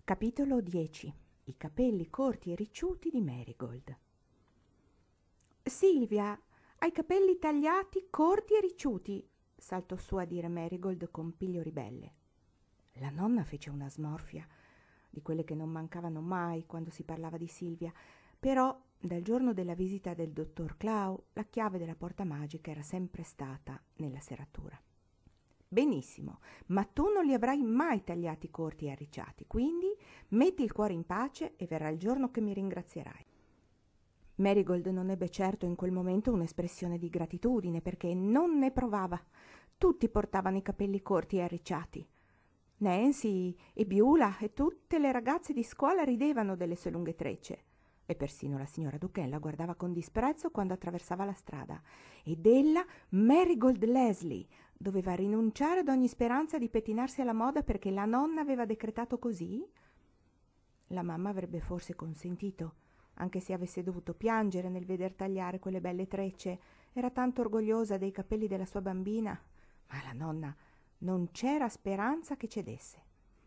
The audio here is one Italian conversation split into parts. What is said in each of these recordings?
Capitolo 10. I capelli corti e ricciuti di Marigold. Silvia, hai i capelli tagliati, corti e ricciuti, saltò su a dire Marigold con piglio ribelle. La nonna fece una smorfia, di quelle che non mancavano mai quando si parlava di Silvia, però dal giorno della visita del dottor Clow la chiave della porta magica era sempre stata nella serratura. Benissimo, ma tu non li avrai mai tagliati corti e arricciati, quindi metti il cuore in pace e verrà il giorno che mi ringrazierai. Marigold non ebbe certo in quel momento un'espressione di gratitudine, perché non ne provava. Tutti portavano i capelli corti e arricciati. Nancy e Beulah e tutte le ragazze di scuola ridevano delle sue lunghe trecce, e persino la signora Duquesne la guardava con disprezzo quando attraversava la strada. Ed ella, Marigold Leslie, doveva rinunciare ad ogni speranza di pettinarsi alla moda perché la nonna aveva decretato così? La mamma avrebbe forse consentito, anche se avesse dovuto piangere nel veder tagliare quelle belle trecce. Era tanto orgogliosa dei capelli della sua bambina, ma la nonna non c'era speranza che cedesse.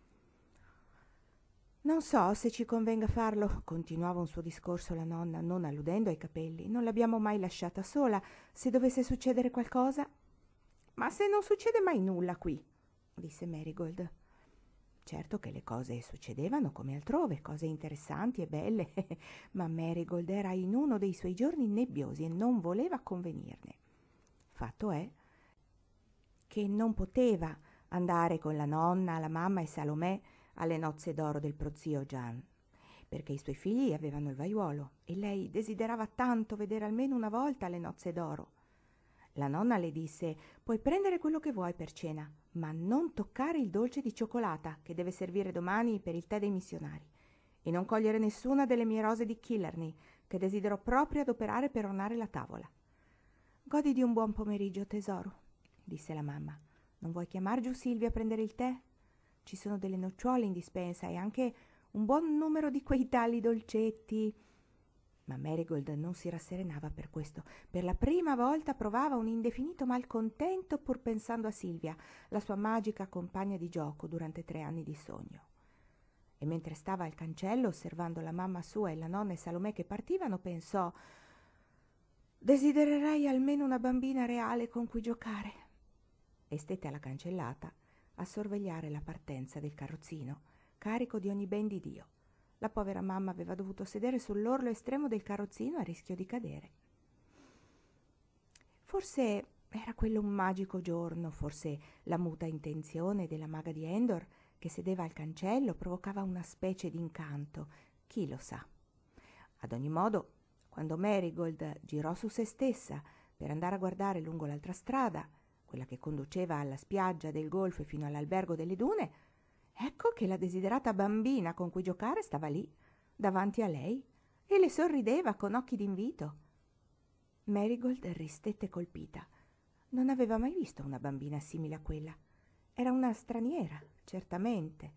Non so se ci convenga farlo, continuava un suo discorso la nonna, non alludendo ai capelli. Non l'abbiamo mai lasciata sola. Se dovesse succedere qualcosa... Ma se non succede mai nulla qui, disse Marigold. Certo che le cose succedevano come altrove, cose interessanti e belle, ma Marigold era in uno dei suoi giorni nebbiosi e non voleva convenirne. Fatto è che non poteva andare con la nonna, la mamma e Salomè alle nozze d'oro del prozio Gian, perché i suoi figli avevano il vaiuolo e lei desiderava tanto vedere almeno una volta le nozze d'oro. La nonna le disse: puoi prendere quello che vuoi per cena, ma non toccare il dolce di cioccolata che deve servire domani per il tè dei missionari, e non cogliere nessuna delle mie rose di Killarney che desidero proprio adoperare per ornare la tavola. Godi di un buon pomeriggio, tesoro, disse la mamma. Non vuoi chiamar giù Silvia a prendere il tè? Ci sono delle nocciole in dispensa e anche un buon numero di quei tali dolcetti. Ma Marigold non si rasserenava per questo. Per la prima volta provava un indefinito malcontento pur pensando a Silvia, la sua magica compagna di gioco durante 3 anni di sogno. E mentre stava al cancello osservando la mamma sua e la nonna e Salomè che partivano, pensò: desidererei almeno una bambina reale con cui giocare. E stette alla cancellata a sorvegliare la partenza del carrozzino, carico di ogni ben di Dio. La povera mamma aveva dovuto sedere sull'orlo estremo del carrozzino a rischio di cadere. Forse era quello un magico giorno, forse la muta intenzione della maga di Endor che sedeva al cancello provocava una specie di incanto, chi lo sa. Ad ogni modo, quando Marigold girò su se stessa per andare a guardare lungo l'altra strada, quella che conduceva alla spiaggia del golfo e fino all'albergo delle dune, ecco che la desiderata bambina con cui giocare stava lì, davanti a lei, e le sorrideva con occhi d'invito. Marigold ristette colpita. Non aveva mai visto una bambina simile a quella. Era una straniera, certamente.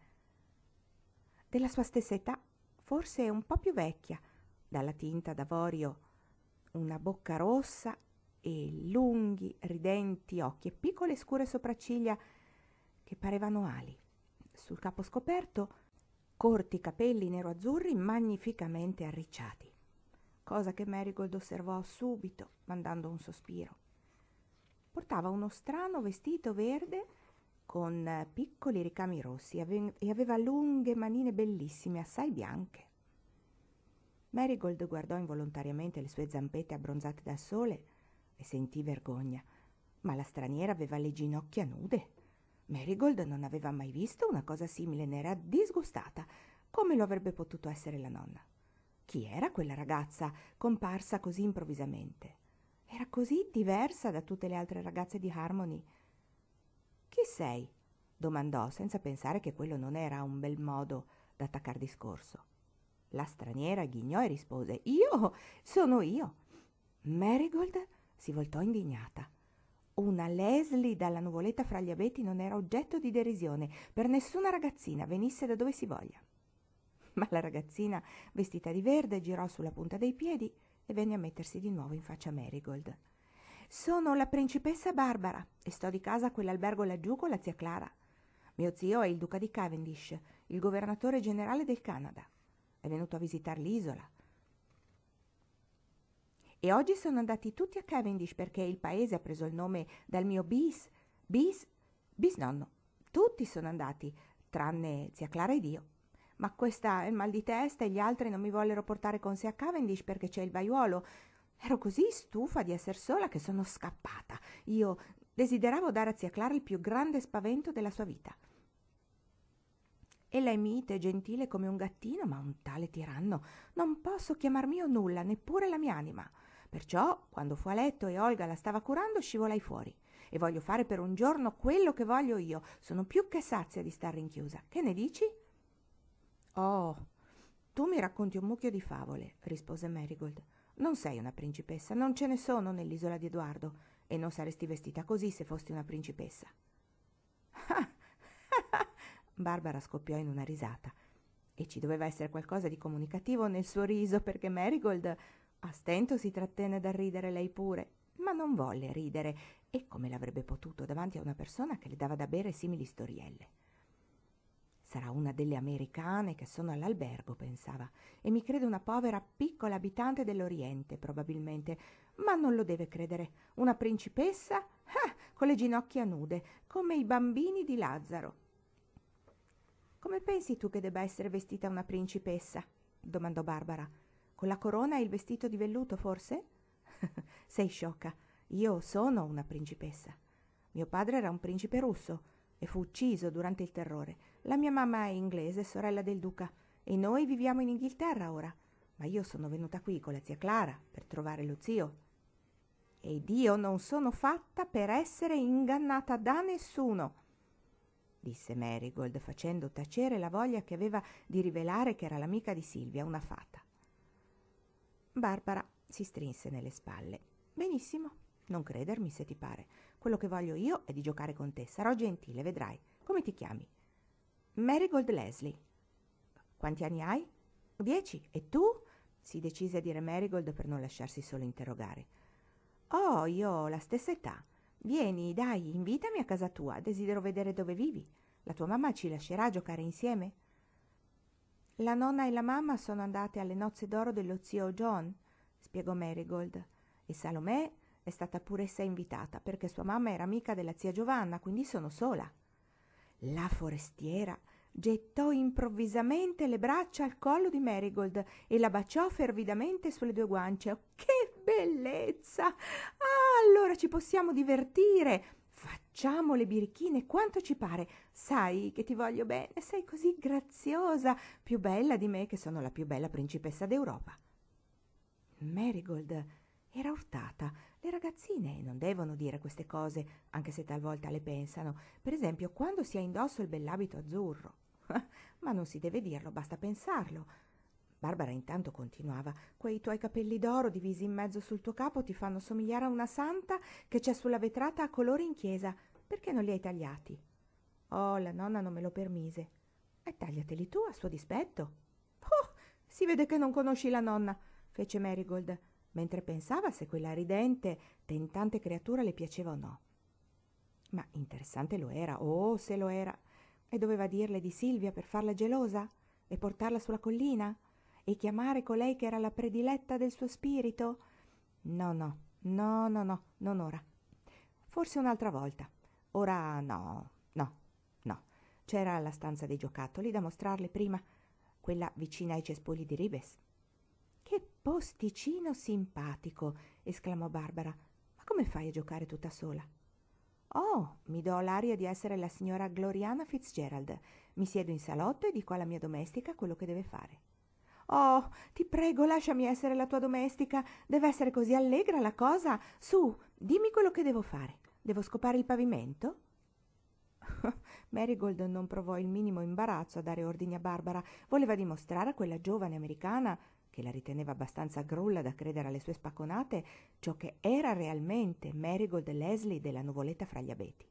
Della sua stessa età, forse un po' più vecchia, dalla tinta d'avorio, una bocca rossa e lunghi, ridenti occhi e piccole scure sopracciglia che parevano ali. Sul capo scoperto, corti capelli nero-azzurri magnificamente arricciati, cosa che Marigold osservò subito, mandando un sospiro. Portava uno strano vestito verde con piccoli ricami rossi e aveva lunghe manine bellissime, assai bianche. Marigold guardò involontariamente le sue zampette abbronzate dal sole e sentì vergogna, ma la straniera aveva le ginocchia nude. Marigold non aveva mai visto una cosa simile, ne era disgustata. Come lo avrebbe potuto essere la nonna? Chi era quella ragazza comparsa così improvvisamente? Era così diversa da tutte le altre ragazze di Harmony. Chi sei? Domandò, senza pensare che quello non era un bel modo da attaccar discorso. La straniera ghignò e rispose: io sono io. Marigold si voltò indignata. Una Leslie dalla nuvoletta fra gli abeti non era oggetto di derisione per nessuna ragazzina, venisse da dove si voglia. Ma la ragazzina, vestita di verde, girò sulla punta dei piedi e venne a mettersi di nuovo in faccia a Marigold. Sono la principessa Barbara e sto di casa a quell'albergo laggiù con la zia Clara. Mio zio è il duca di Cavendish, il governatore generale del Canada. È venuto a visitare l'isola. E oggi sono andati tutti a Cavendish perché il paese ha preso il nome dal mio bisnonno. Tutti sono andati, tranne zia Clara ed io. Ma questa è il mal di testa e gli altri non mi vollero portare con sé a Cavendish perché c'è il vaiuolo. Ero così stufa di essere sola che sono scappata. Io desideravo dare a zia Clara il più grande spavento della sua vita. Ella è mite e gentile come un gattino, ma un tale tiranno. Non posso chiamar mio nulla, neppure la mia anima. Perciò, quando fu a letto e Olga la stava curando, scivolai fuori. E voglio fare per un giorno quello che voglio io. Sono più che sazia di star rinchiusa. Che ne dici? Oh, tu mi racconti un mucchio di favole, rispose Marigold. Non sei una principessa, non ce ne sono nell'isola di Edoardo, e non saresti vestita così se fossi una principessa. Barbara scoppiò in una risata. E ci doveva essere qualcosa di comunicativo nel suo riso, perché Marigold a stento si trattenne dal ridere lei pure, ma non volle ridere, e come l'avrebbe potuto davanti a una persona che le dava da bere simili storielle. Sarà una delle americane che sono all'albergo, pensava, e mi crede una povera piccola abitante dell'Oriente, probabilmente, ma non lo deve credere. Una principessa? Con le ginocchia nude, come i bambini di Lazzaro. Come pensi tu che debba essere vestita una principessa? Domandò Barbara. Con la corona e il vestito di velluto, forse? Sei sciocca. Io sono una principessa. Mio padre era un principe russo e fu ucciso durante il terrore. La mia mamma è inglese, sorella del duca, e noi viviamo in Inghilterra ora. Ma io sono venuta qui con la zia Clara per trovare lo zio. Ed io non sono fatta per essere ingannata da nessuno, disse Marigold, facendo tacere la voglia che aveva di rivelare che era l'amica di Silvia, una fata. Barbara si strinse nelle spalle. Benissimo, non credermi se ti pare. Quello che voglio io è di giocare con te. Sarò gentile, vedrai. Come ti chiami? Marigold Leslie. Quanti anni hai? 10. E tu? Si decise a dire Marigold per non lasciarsi solo interrogare. Oh, io ho la stessa età. Vieni, dai, invitami a casa tua. Desidero vedere dove vivi. La tua mamma ci lascerà giocare insieme? La nonna e la mamma sono andate alle nozze d'oro dello zio John, spiegò Marigold, e Salomè è stata pure essa invitata perché sua mamma era amica della zia Giovanna, quindi sono sola. La forestiera gettò improvvisamente le braccia al collo di Marigold e la baciò fervidamente sulle 2 guance. Oh, che bellezza! Ah, allora ci possiamo divertire! Facciamo le birichine quanto ci pare. Sai che ti voglio bene, sei così graziosa, più bella di me che sono la più bella principessa d'Europa. Marigold era urtata. Le ragazzine non devono dire queste cose, anche se talvolta le pensano. Per esempio, quando si ha indosso il bell'abito azzurro. Ma non si deve dirlo, basta pensarlo. Barbara intanto continuava. Quei tuoi capelli d'oro divisi in mezzo sul tuo capo ti fanno somigliare a una santa che c'è sulla vetrata a colori in chiesa. Perché non li hai tagliati? Oh, la nonna non me lo permise. E tagliateli tu a suo dispetto. Oh, si vede che non conosci la nonna, fece Marigold, mentre pensava se quella ridente, tentante creatura le piaceva o no. Ma interessante lo era, oh, se lo era. E doveva dirle di Silvia per farla gelosa? E portarla sulla collina? E chiamare colei che era la prediletta del suo spirito? No, non ora. Forse un'altra volta. Ora no. C'era la stanza dei giocattoli da mostrarle prima, quella vicina ai cespugli di Ribes. Che posticino simpatico, esclamò Barbara. Ma come fai a giocare tutta sola? Oh, mi do l'aria di essere la signora Gloriana Fitzgerald. Mi siedo in salotto e dico alla mia domestica quello che deve fare. Oh, ti prego, lasciami essere la tua domestica. Deve essere così allegra la cosa. Su, dimmi quello che devo fare. Devo scopare il pavimento? Marigold non provò il minimo imbarazzo a dare ordini a Barbara. Voleva dimostrare a quella giovane americana, che la riteneva abbastanza grulla da credere alle sue spacconate, ciò che era realmente Marigold Leslie della nuvoletta fra gli abeti.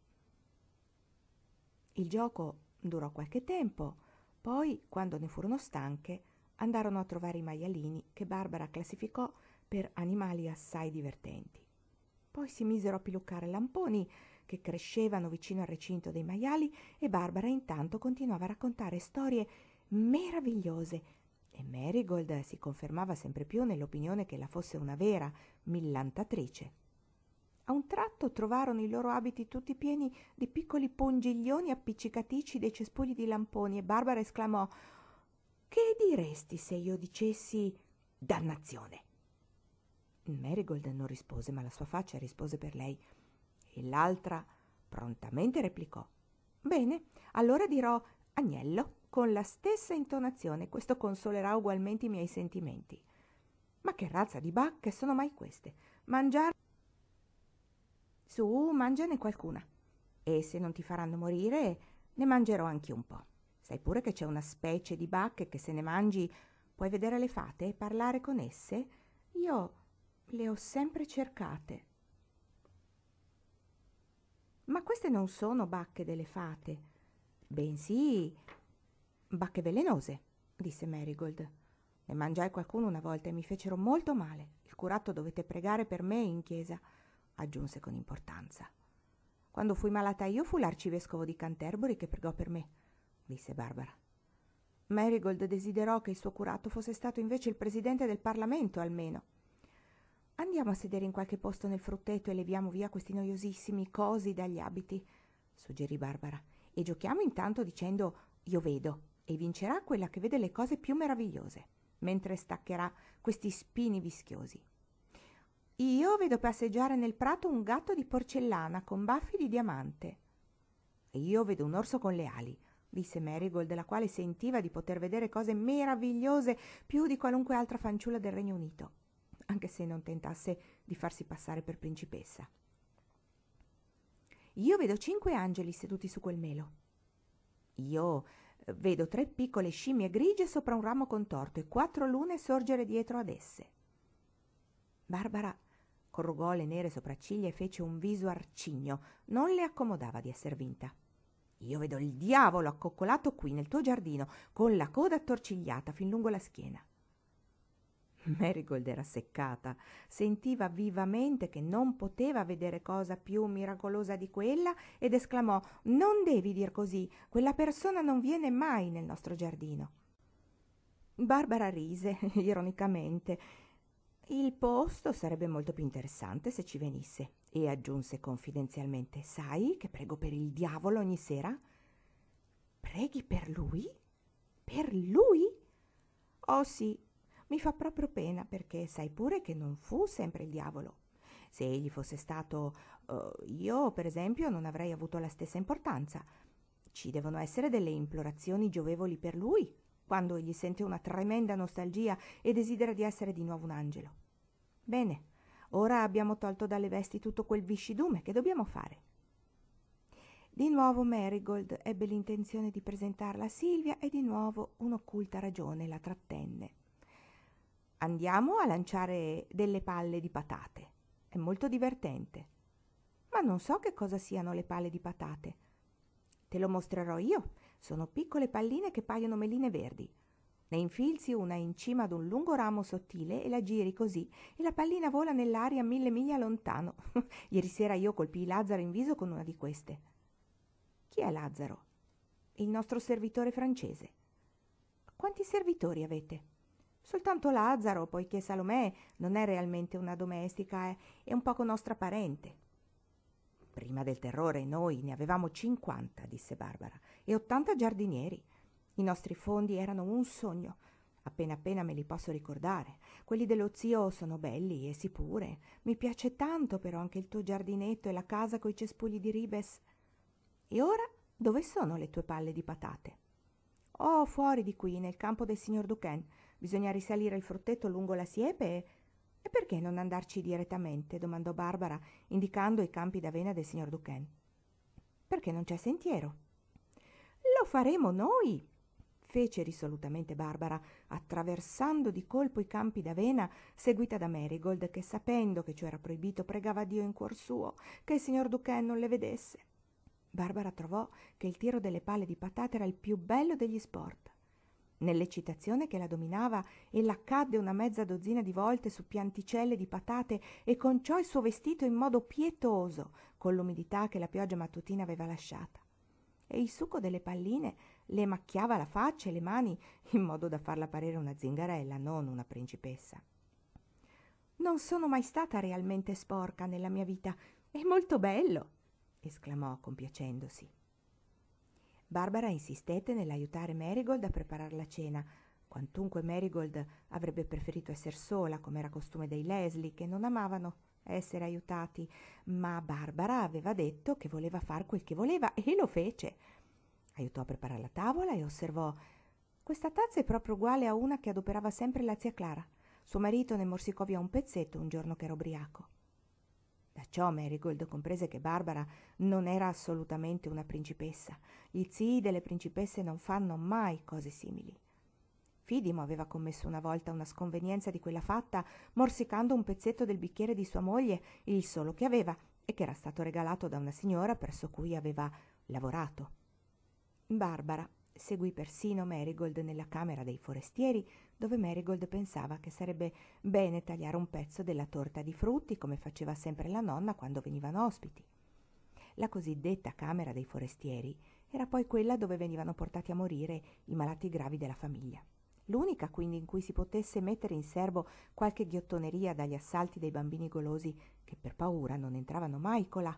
Il gioco durò qualche tempo, poi, quando ne furono stanche, andarono a trovare i maialini che Barbara classificò per animali assai divertenti. Poi si misero a piluccare lamponi che crescevano vicino al recinto dei maiali e Barbara intanto continuava a raccontare storie meravigliose e Marigold si confermava sempre più nell'opinione che ella fosse una vera millantatrice. A un tratto trovarono i loro abiti tutti pieni di piccoli pongiglioni appiccicatici dei cespugli di lamponi e Barbara esclamò: «Che diresti se io dicessi dannazione?» Marigold non rispose, ma la sua faccia rispose per lei e l'altra prontamente replicò: «Bene, allora dirò agnello con la stessa intonazione, questo consolerà ugualmente i miei sentimenti. Ma che razza di bacche sono mai queste? Mangiare? Su, mangiane qualcuna, e se non ti faranno morire ne mangerò anche un po'. Sai pure che c'è una specie di bacche che se ne mangi puoi vedere le fate e parlare con esse? Io le ho sempre cercate». «Ma queste non sono bacche delle fate, bensì bacche velenose», disse Marigold. «Ne mangiai qualcuno una volta e mi fecero molto male. Il curato dovette pregare per me in chiesa», aggiunse con importanza. «Quando fui malata io fu l'arcivescovo di Canterbury che pregò per me», disse Barbara. Marigold desiderò che il suo curato fosse stato invece il presidente del Parlamento almeno. «Andiamo a sedere in qualche posto nel frutteto e leviamo via questi noiosissimi cosi dagli abiti», suggerì Barbara, «e giochiamo intanto dicendo io vedo, e vincerà quella che vede le cose più meravigliose, mentre staccherà questi spini vischiosi. Io vedo passeggiare nel prato un gatto di porcellana con baffi di diamante». «E io vedo un orso con le ali», disse Marigold, la quale sentiva di poter vedere cose meravigliose più di qualunque altra fanciulla del Regno Unito, anche se non tentasse di farsi passare per principessa. «Io vedo 5 angeli seduti su quel melo». «Io vedo 3 piccole scimmie grigie sopra un ramo contorto e 4 lune sorgere dietro ad esse». Barbara corrugò le nere sopracciglia e fece un viso arcigno. Non le accomodava di esser vinta. «Io vedo il diavolo accoccolato qui nel tuo giardino, con la coda attorcigliata fin lungo la schiena». Marigold era seccata, sentiva vivamente che non poteva vedere cosa più miracolosa di quella ed esclamò: «Non devi dir così, quella persona non viene mai nel nostro giardino». Barbara rise ironicamente. «Il posto sarebbe molto più interessante se ci venisse», e aggiunse confidenzialmente: «Sai che prego per il diavolo ogni sera?» «Preghi per lui? Per lui?» «Oh sì, mi fa proprio pena, perché sai pure che non fu sempre il diavolo. Se egli fosse stato io, per esempio, non avrei avuto la stessa importanza. Ci devono essere delle implorazioni giovevoli per lui, quando egli sente una tremenda nostalgia e desidera di essere di nuovo un angelo. Bene, ora abbiamo tolto dalle vesti tutto quel viscidume, che dobbiamo fare?» Di nuovo Marigold ebbe l'intenzione di presentarla a Silvia e di nuovo un'occulta ragione la trattenne. «Andiamo a lanciare delle palle di patate. È molto divertente». «Ma non so che cosa siano le palle di patate». «Te lo mostrerò io. Sono piccole palline che paiono meline verdi. Ne infilzi una in cima ad un lungo ramo sottile e la giri così e la pallina vola nell'aria 1000 miglia lontano. Ieri sera io colpii Lazzaro in viso con una di queste». «Chi è Lazzaro?» «Il nostro servitore francese». «Quanti servitori avete?» «Soltanto Lazzaro, poiché Salomè non è realmente una domestica, è un poco nostra parente». «Prima del terrore noi ne avevamo 50, disse Barbara, «e 80 giardinieri. I nostri fondi erano un sogno. Appena appena me li posso ricordare. Quelli dello zio sono belli e sicure. Mi piace tanto però anche il tuo giardinetto e la casa coi cespugli di ribes. E ora dove sono le tue palle di patate?» «Oh, fuori di qui, nel campo del signor Duquesne. Bisogna risalire il frutteto lungo la siepe e perché non andarci direttamente?» domandò Barbara, indicando i campi d'avena del signor Duquesne. «Perché non c'è sentiero?» «Lo faremo noi», fece risolutamente Barbara, attraversando di colpo i campi d'avena, seguita da Marigold, che sapendo che ciò era proibito pregava Dio in cuor suo che il signor Duquesne non le vedesse. Barbara trovò che il tiro delle palle di patate era il più bello degli sport. Nell'eccitazione che la dominava, ella cadde una mezza dozzina di volte su pianticelle di patate e conciò il suo vestito in modo pietoso, con l'umidità che la pioggia mattutina aveva lasciata. E il succo delle palline le macchiava la faccia e le mani in modo da farla parere una zingarella, non una principessa. «Non sono mai stata realmente sporca nella mia vita. È molto bello!» esclamò compiacendosi. Barbara insistette nell'aiutare Marigold a preparare la cena, quantunque Marigold avrebbe preferito essere sola, come era costume dei Leslie, che non amavano essere aiutati, ma Barbara aveva detto che voleva far quel che voleva e lo fece. Aiutò a preparare la tavola e osservò: «Questa tazza è proprio uguale a una che adoperava sempre la zia Clara. Suo marito ne morsicò via un pezzetto un giorno che era ubriaco». Da ciò Marigold comprese che Barbara non era assolutamente una principessa. Gli zii delle principesse non fanno mai cose simili. Fidimo aveva commesso una volta una sconvenienza di quella fatta, morsicando un pezzetto del bicchiere di sua moglie, il solo che aveva, e che era stato regalato da una signora presso cui aveva lavorato. Barbara seguì persino Marigold nella camera dei forestieri, dove Marigold pensava che sarebbe bene tagliare un pezzo della torta di frutti, come faceva sempre la nonna quando venivano ospiti. La cosiddetta camera dei forestieri era poi quella dove venivano portati a morire i malati gravi della famiglia. L'unica quindi in cui si potesse mettere in serbo qualche ghiottoneria dagli assalti dei bambini golosi che per paura non entravano mai colà.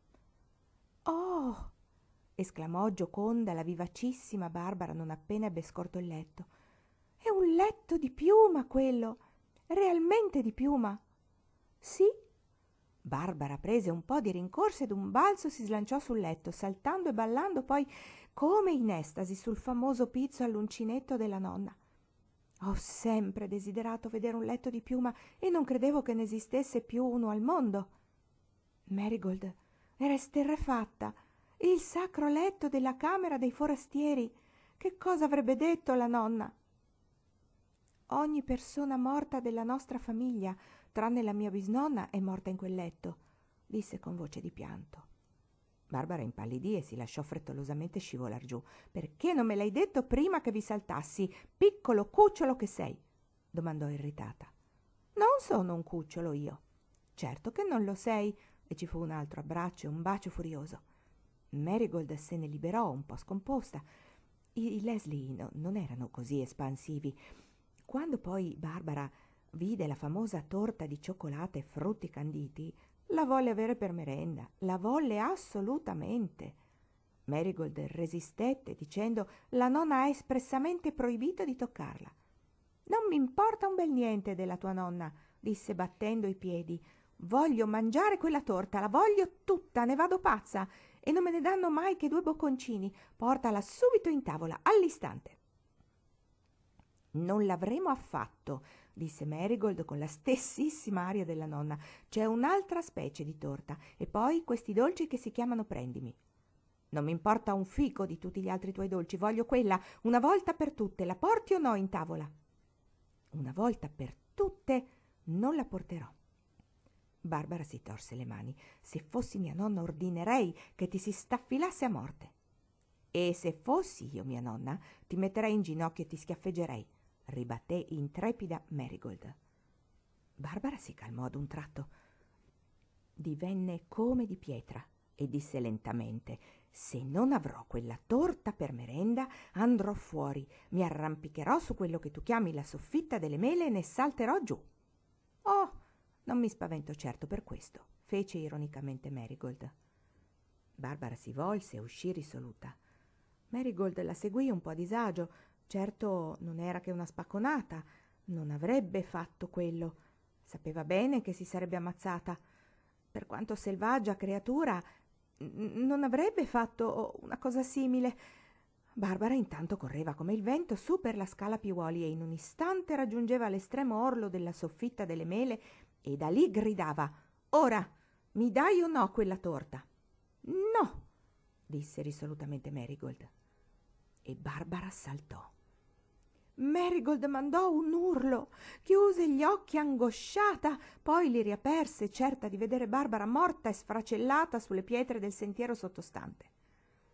«Oh!» esclamò gioconda la vivacissima Barbara non appena ebbe scorto il letto. «È un letto di piuma quello! Realmente di piuma!» «Sì?» Barbara prese un po' di rincorsa e d'un balzo si slanciò sul letto, saltando e ballando poi come in estasi sul famoso pizzo all'uncinetto della nonna. «Ho sempre desiderato vedere un letto di piuma e non credevo che ne esistesse più uno al mondo». Marigold era esterrefatta. Il sacro letto della camera dei forestieri! Che cosa avrebbe detto la nonna? «Ogni persona morta della nostra famiglia, tranne la mia bisnonna, è morta in quel letto», disse con voce di pianto. Barbara impallidì e si lasciò frettolosamente scivolar giù. «Perché non me l'hai detto prima che vi saltassi, piccolo cucciolo che sei?» domandò irritata. «Non sono un cucciolo io». «Certo che non lo sei», e ci fu un altro abbraccio e un bacio furioso. Marigold se ne liberò un po' scomposta. I Leslie non erano così espansivi. Quando poi Barbara vide la famosa torta di cioccolata e frutti canditi, la volle avere per merenda, la volle assolutamente. Marigold resistette dicendo: «La nonna ha espressamente proibito di toccarla». «Non mi importa un bel niente della tua nonna», disse battendo i piedi. «Voglio mangiare quella torta, la voglio tutta, ne vado pazza, e non me ne danno mai che 2 bocconcini. Portala subito in tavola, all'istante». «Non l'avremo affatto», disse Marigold con la stessissima aria della nonna. «C'è un'altra specie di torta, e poi questi dolci che si chiamano prendimi». «Non mi importa un fico di tutti gli altri tuoi dolci, voglio quella, una volta per tutte. La porti o no in tavola?» «Una volta per tutte non la porterò». Barbara si torse le mani. «Se fossi mia nonna ordinerei che ti si staffilasse a morte». «E se fossi io mia nonna ti metterei in ginocchio e ti schiaffeggerei», ribatté intrepida Marigold. Barbara si calmò ad un tratto. Divenne come di pietra e disse lentamente: «Se non avrò quella torta per merenda, andrò fuori, mi arrampicherò su quello che tu chiami la soffitta delle mele e ne salterò giù». «Oh, non mi spavento certo per questo», fece ironicamente Marigold. Barbara si volse e uscì risoluta. Marigold la seguì un po' a disagio. Certo non era che una spacconata, non avrebbe fatto quello. Sapeva bene che si sarebbe ammazzata. Per quanto selvaggia creatura, non avrebbe fatto una cosa simile. Barbara intanto correva come il vento su per la scala Piuoli e in un istante raggiungeva l'estremo orlo della soffitta delle mele e da lì gridava: «Ora, mi dai o no quella torta?» «No», disse risolutamente Marigold. E Barbara saltò. Marigold mandò un urlo, chiuse gli occhi angosciata, poi li riaperse, certa di vedere Barbara morta e sfracellata sulle pietre del sentiero sottostante.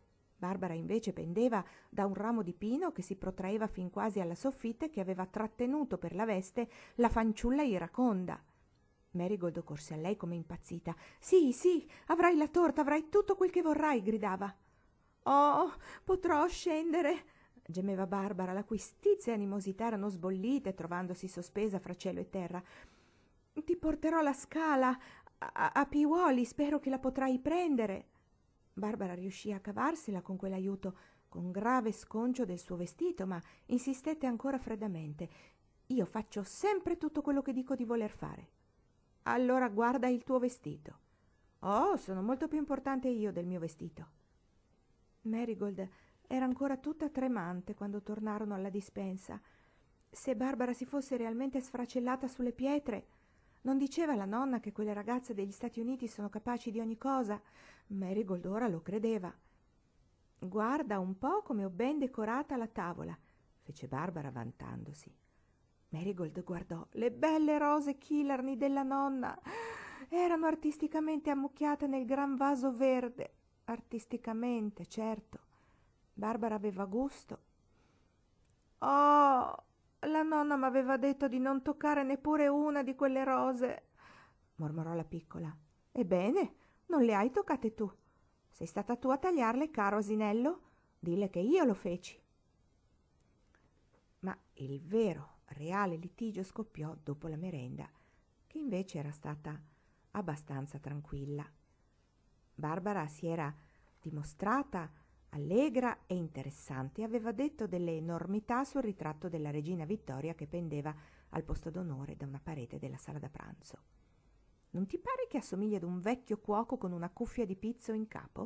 Barbara invece pendeva da un ramo di pino che si protraeva fin quasi alla soffitta e che aveva trattenuto per la veste la fanciulla iraconda. Marigold corse a lei come impazzita. «Sì, sì, avrai la torta, avrai tutto quel che vorrai», gridava. «Oh, potrò scendere», gemeva Barbara, la cui stizza e animosità erano sbollite, trovandosi sospesa fra cielo e terra. «Ti porterò la scala a piuoli, spero che la potrai prendere». Barbara riuscì a cavarsela con quell'aiuto, con grave sconcio del suo vestito, ma insistette ancora freddamente. «Io faccio sempre tutto quello che dico di voler fare». «Allora guarda il tuo vestito». «Oh, sono molto più importante io del mio vestito». Marigold era ancora tutta tremante quando tornarono alla dispensa. Se Barbara si fosse realmente sfracellata sulle pietre, non diceva la nonna che quelle ragazze degli Stati Uniti sono capaci di ogni cosa? Marigold ora lo credeva. «Guarda un po' come ho ben decorata la tavola», fece Barbara vantandosi. Marigold guardò. Le belle rose Killarney della nonna erano artisticamente ammucchiate nel gran vaso verde. Artisticamente, certo. Barbara aveva gusto. «Oh, la nonna m'aveva detto di non toccare neppure una di quelle rose», mormorò la piccola. «Ebbene, non le hai toccate tu. Sei stata tu a tagliarle, caro asinello? Dille che io lo feci». Ma il vero, reale litigio scoppiò dopo la merenda, che invece era stata abbastanza tranquilla. Barbara si era dimostrata allegra e interessante e aveva detto delle enormità sul ritratto della regina Vittoria che pendeva al posto d'onore da una parete della sala da pranzo. «Non ti pare che assomiglia ad un vecchio cuoco con una cuffia di pizzo in capo?»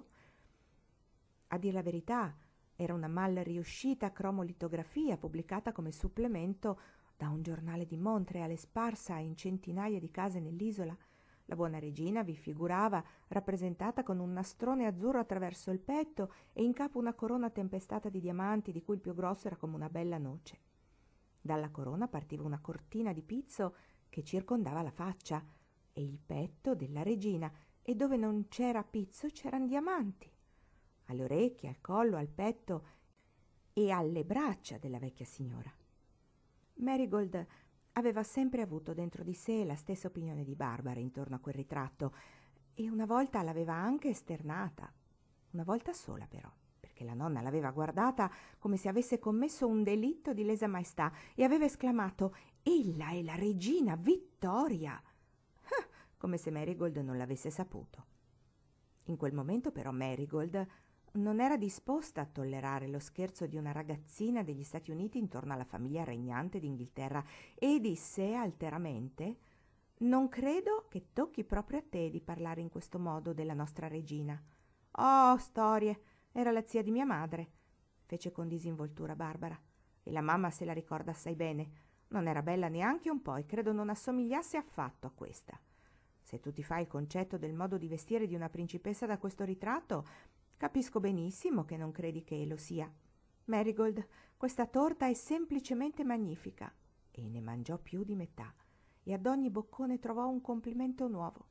A dir la verità, era una mal riuscita cromolitografia pubblicata come supplemento da un giornale di Montreal e sparsa in centinaia di case nell'isola. La buona regina vi figurava rappresentata con un nastrone azzurro attraverso il petto e in capo una corona tempestata di diamanti, di cui il più grosso era come una bella noce. Dalla corona partiva una cortina di pizzo che circondava la faccia e il petto della regina, e dove non c'era pizzo c'erano diamanti. Alle orecchie, al collo, al petto e alle braccia della vecchia signora. Marigold aveva sempre avuto dentro di sé la stessa opinione di Barbara intorno a quel ritratto e una volta l'aveva anche esternata, una volta sola però, perché la nonna l'aveva guardata come se avesse commesso un delitto di lesa maestà e aveva esclamato: «Ella è la regina Vittoria!» come se Marigold non l'avesse saputo. In quel momento però Marigold non era disposta a tollerare lo scherzo di una ragazzina degli Stati Uniti intorno alla famiglia regnante d'Inghilterra e disse alteramente: «Non credo che tocchi proprio a te di parlare in questo modo della nostra regina». «Oh, storie, era la zia di mia madre», fece con disinvoltura Barbara, «e la mamma se la ricorda assai bene. Non era bella neanche un po' e credo non assomigliasse affatto a questa. Se tu ti fai il concetto del modo di vestire di una principessa da questo ritratto, capisco benissimo che non credi che lo sia. Marigold, questa torta è semplicemente magnifica». E ne mangiò più di metà e ad ogni boccone trovò un complimento nuovo.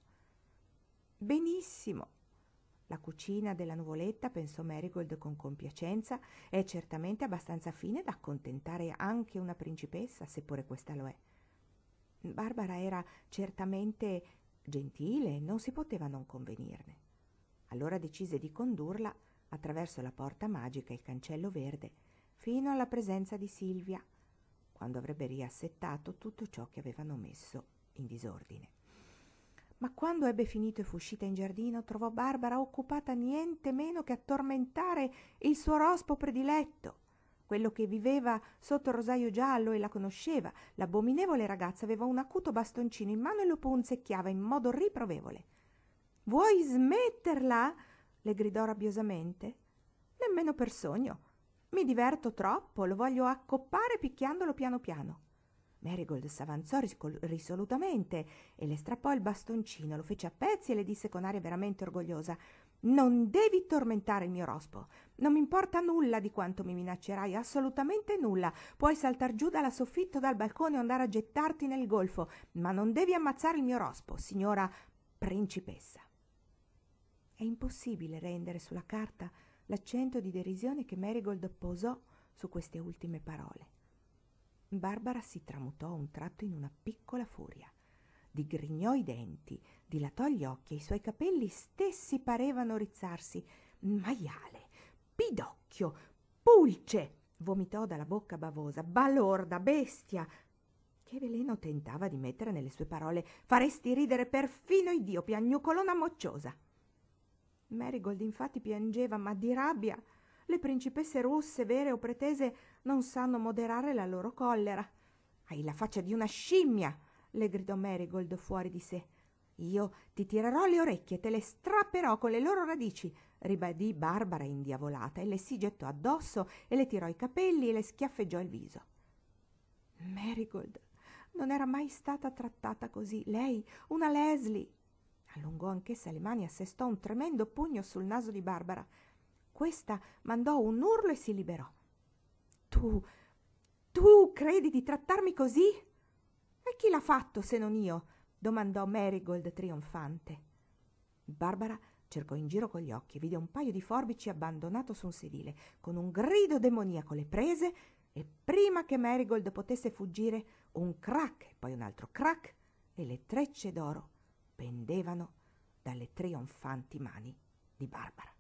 «Benissimo. La cucina della nuvoletta», pensò Marigold con compiacenza, «è certamente abbastanza fine da accontentare anche una principessa, seppure questa lo è». Barbara era certamente gentile e non si poteva non convenirne. Allora decise di condurla attraverso la porta magica e il cancello verde fino alla presenza di Silvia, quando avrebbe riassettato tutto ciò che avevano messo in disordine. Ma quando ebbe finito e fu uscita in giardino, trovò Barbara occupata niente meno che a tormentare il suo rospo prediletto, quello che viveva sotto il rosaio giallo e la conosceva. L'abominevole ragazza aveva un acuto bastoncino in mano e lo punzecchiava in modo riprovevole. «Vuoi smetterla?» le gridò rabbiosamente. «Nemmeno per sogno. Mi diverto troppo, lo voglio accoppare picchiandolo piano piano». Marigold s'avanzò risolutamente e le strappò il bastoncino, lo fece a pezzi e le disse con aria veramente orgogliosa: «Non devi tormentare il mio rospo. Non mi importa nulla di quanto mi minaccerai, assolutamente nulla. Puoi saltar giù dalla soffitta o dal balcone o andare a gettarti nel golfo, ma non devi ammazzare il mio rospo, signora principessa». È impossibile rendere sulla carta l'accento di derisione che Marigold posò su queste ultime parole. Barbara si tramutò a un tratto in una piccola furia. Digrignò i denti, dilatò gli occhi e i suoi capelli stessi parevano rizzarsi. Maiale, pidocchio, pulce! Vomitò dalla bocca bavosa. Balorda, bestia! Che veleno tentava di mettere nelle sue parole. Faresti ridere perfino Iddio, piagnucolona mocciosa. Marigold infatti piangeva, ma di rabbia. Le principesse russe, vere o pretese, non sanno moderare la loro collera. Hai la faccia di una scimmia, le gridò Marigold fuori di sé. Io ti tirerò le orecchie, te le strapperò con le loro radici, ribadì Barbara indiavolata, e le si gettò addosso e le tirò i capelli e le schiaffeggiò il viso. Marigold non era mai stata trattata così. Lei, una Leslie. Allungò anch'essa le mani e assestò un tremendo pugno sul naso di Barbara. Questa mandò un urlo e si liberò. Tu credi di trattarmi così? E chi l'ha fatto se non io? Domandò Marigold trionfante. Barbara cercò in giro con gli occhi e vide un paio di forbici abbandonato su un sedile. Con un grido demoniaco le prese e prima che Marigold potesse fuggire, un crack e poi un altro crack e le trecce d'oro pendevano dalle trionfanti mani di Barbara.